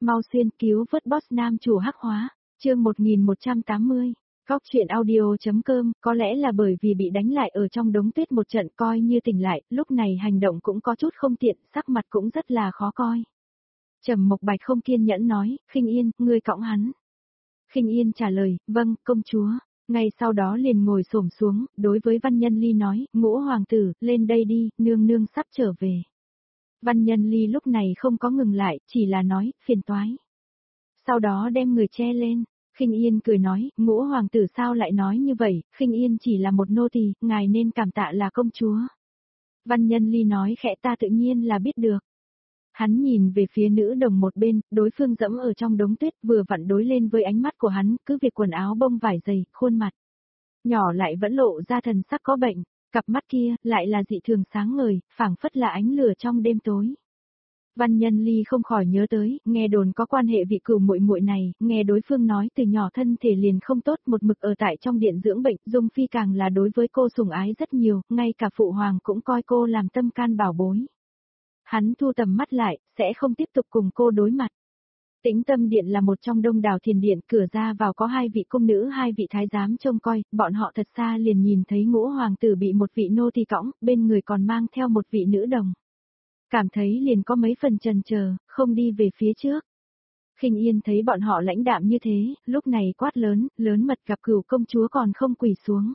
Mau xuyên cứu vớt boss nam chủ hắc hóa, chương 1180. Góc truyện audio.com, có lẽ là bởi vì bị đánh lại ở trong đống tuyết một trận coi như tỉnh lại, lúc này hành động cũng có chút không tiện, sắc mặt cũng rất là khó coi. Trầm Mộc Bạch không kiên nhẫn nói, Khinh Yên, ngươi cõng hắn. Khinh Yên trả lời, vâng, công chúa. Ngay sau đó liền ngồi xổm xuống, đối với Văn Nhân Ly nói, Ngũ hoàng tử, lên đây đi, nương nương sắp trở về. Văn Nhân Ly lúc này không có ngừng lại, chỉ là nói, phiền toái. Sau đó đem người che lên, Khinh Yên cười nói, Ngũ hoàng tử sao lại nói như vậy, Khinh Yên chỉ là một nô tỳ, ngài nên cảm tạ là công chúa. Văn Nhân Ly nói khẽ, ta tự nhiên là biết được. Hắn nhìn về phía nữ đồng một bên, đối phương dẫm ở trong đống tuyết vừa vặn đối lên với ánh mắt của hắn, cứ việc quần áo bông vải dày, khuôn mặt nhỏ lại vẫn lộ ra thần sắc có bệnh, cặp mắt kia lại là dị thường sáng ngời, phảng phất là ánh lửa trong đêm tối. Văn Nhân Ly không khỏi nhớ tới, nghe đồn có quan hệ vị cửu muội muội này, nghe đối phương nói từ nhỏ thân thể liền không tốt, một mực ở tại trong điện dưỡng bệnh, Dung Phi càng là đối với cô sủng ái rất nhiều, ngay cả phụ hoàng cũng coi cô làm tâm can bảo bối. Hắn thu tầm mắt lại, sẽ không tiếp tục cùng cô đối mặt. Tĩnh Tâm Điện là một trong đông đảo thiền điện, cửa ra vào có hai vị cung nữ, hai vị thái giám trông coi, bọn họ thật xa liền nhìn thấy Ngũ hoàng tử bị một vị nô tỳ cõng, bên người còn mang theo một vị nữ đồng. Cảm thấy liền có mấy phần chần chờ, không đi về phía trước. Khinh Yên thấy bọn họ lãnh đạm như thế, lúc này quát lớn, lớn mật gặp cửu công chúa còn không quỳ xuống.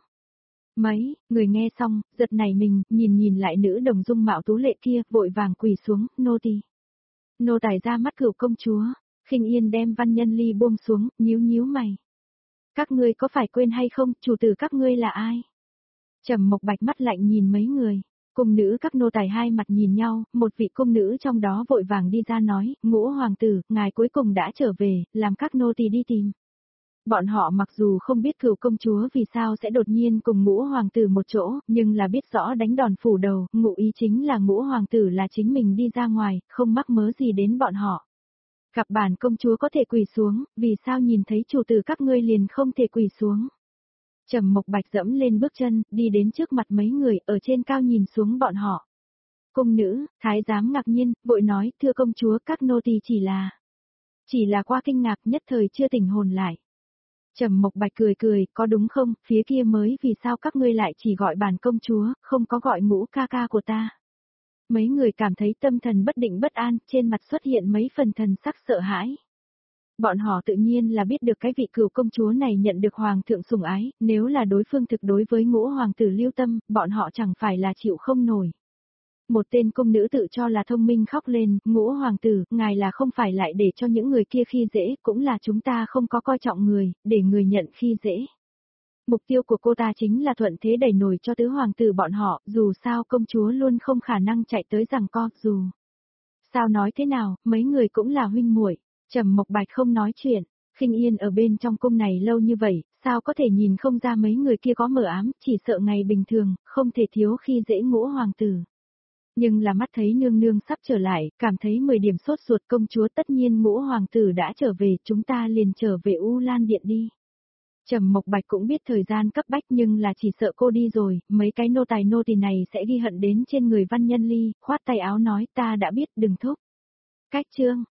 Mấy, người nghe xong, giật nảy mình, nhìn lại nữ đồng dung mạo tú lệ kia, vội vàng quỳ xuống, nô tỳ. Nô tài ra mắt cửu công chúa, Khinh Yên đem Văn Nhân Ly buông xuống, nhíu mày. Các ngươi có phải quên hay không, chủ tử các ngươi là ai? Trầm Mộc Bạch mắt lạnh nhìn mấy người, cung nữ các nô tài hai mặt nhìn nhau, một vị cung nữ trong đó vội vàng đi ra nói, Ngũ hoàng tử, ngài cuối cùng đã trở về, làm các nô tỳ đi tìm. Bọn họ mặc dù không biết cửu công chúa vì sao sẽ đột nhiên cùng Ngũ hoàng tử một chỗ, nhưng là biết rõ đánh đòn phủ đầu, ngụ ý chính là Ngũ hoàng tử là chính mình đi ra ngoài, không mắc mớ gì đến bọn họ. Gặp bản công chúa có thể quỳ xuống, vì sao nhìn thấy chủ tử các ngươi liền không thể quỳ xuống. Trầm Mộc Bạch dẫm lên bước chân, đi đến trước mặt mấy người, ở trên cao nhìn xuống bọn họ. Cung nữ, thái giám ngạc nhiên, vội nói, thưa công chúa, các nô tỳ chỉ là qua kinh ngạc, nhất thời chưa tỉnh hồn lại. Trầm Mộc Bạch cười, có đúng không, phía kia mới vì sao các ngươi lại chỉ gọi bản công chúa, không có gọi Ngũ ca ca của ta. Mấy người cảm thấy tâm thần bất định bất an, trên mặt xuất hiện mấy phần thần sắc sợ hãi. Bọn họ tự nhiên là biết được cái vị cửu công chúa này nhận được hoàng thượng sủng ái, nếu là đối phương thực đối với Ngũ hoàng tử lưu tâm, bọn họ chẳng phải là chịu không nổi. Một tên cung nữ tự cho là thông minh khóc lên, Ngũ hoàng tử, ngài là không phải lại để cho những người kia khi dễ, cũng là chúng ta không có coi trọng người, để người nhận khi dễ. Mục tiêu của cô ta chính là thuận thế đẩy nổi cho tứ hoàng tử bọn họ, dù sao công chúa luôn không khả năng chạy tới giằng co, dù. Sao nói thế nào, mấy người cũng là huynh muội. Trầm Mộc Bạch không nói chuyện, Khinh Yên ở bên trong cung này lâu như vậy, sao có thể nhìn không ra mấy người kia có mờ ám, chỉ sợ ngày bình thường, không thể thiếu khi dễ Ngũ hoàng tử. Nhưng là mắt thấy nương nương sắp trở lại, cảm thấy 10 điểm sốt ruột, công chúa tất nhiên Ngũ hoàng tử đã trở về, chúng ta liền trở về U Lan Điện đi. Trầm Mộc Bạch cũng biết thời gian cấp bách nhưng là chỉ sợ cô đi rồi, mấy cái nô tài nô tỳ này sẽ ghi hận đến trên người Văn Nhân Ly, khoát tay áo nói ta đã biết, đừng thúc. Cách chương.